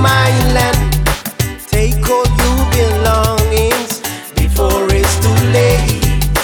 my land. Take all your belongings before it's too late.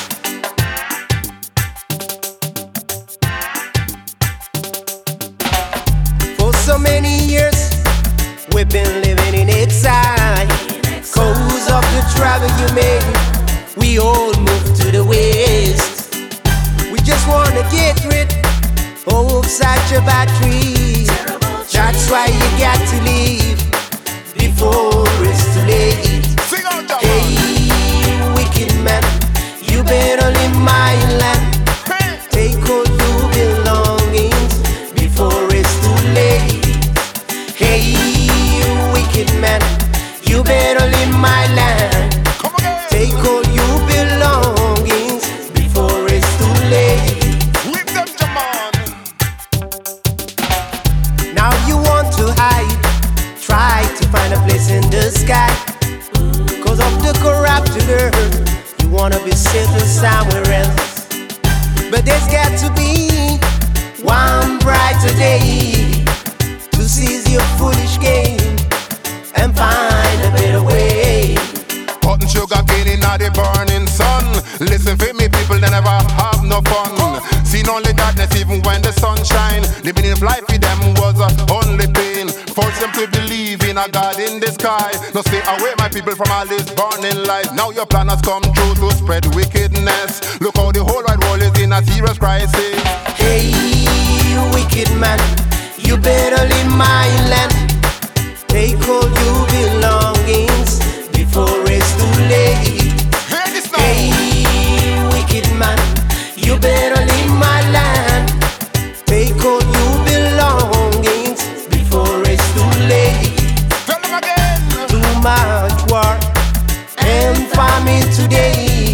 For so many years we've been living in exile. Cause of the travel you made, we all moved to the west. We just wanna get rid of such a bad tree. That's why you got to leave before it's too late. Hey, wicked man, you better leave my land. Take all your belongings before it's too late. Hey, wicked man, you better leave my land. Take all your belongings before it's too late. Now you want to hide, try to find a place in the sky. Cause of the corrupted earth, you wanna be settled somewhere else. But there's got to be one brighter day to seize your foolish game and find a better way. Cotton sugar cane in the burning sun. Listen for me people, they never have no fun. Seen only darkness even when the sun shine. Living in life with them was only pain. Force them to believe in a God in the sky. Now stay away my people from all this burning light. Now your plan has come true to spread wickedness. Look how the whole wide world is in a serious crisis. Hey, wicked man, you better leave my land. Take all your belongings before it's too late. Hey, wicked man, you better leave my land. Take all your belongings before it's too late. Tell them again. Too much war and famine today.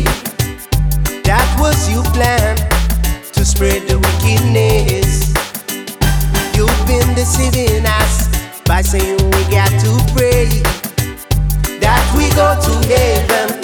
That was your plan to spread the wickedness. You've been deceiving us by saying we got to pray that we go to heaven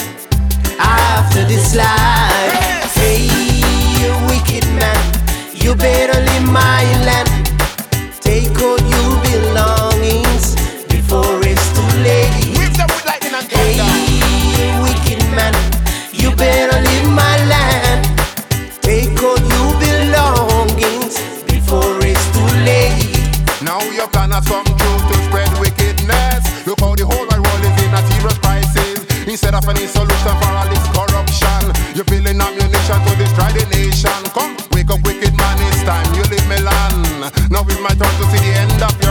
after this life. Hey, you wicked man, you better leave my land. Take all your belongings before it's too late. Hey, you wicked man, you better leave my land. Take all your belongings before it's too late. Now your plan has come true to spread wickedness. Look how the whole wide world is in a serious crisis. Instead of any solution for all this corruption, you're building ammunition to destroy the nation. Come, wake up wicked man, it's time you leave Milan. Now it's my turn to see the end of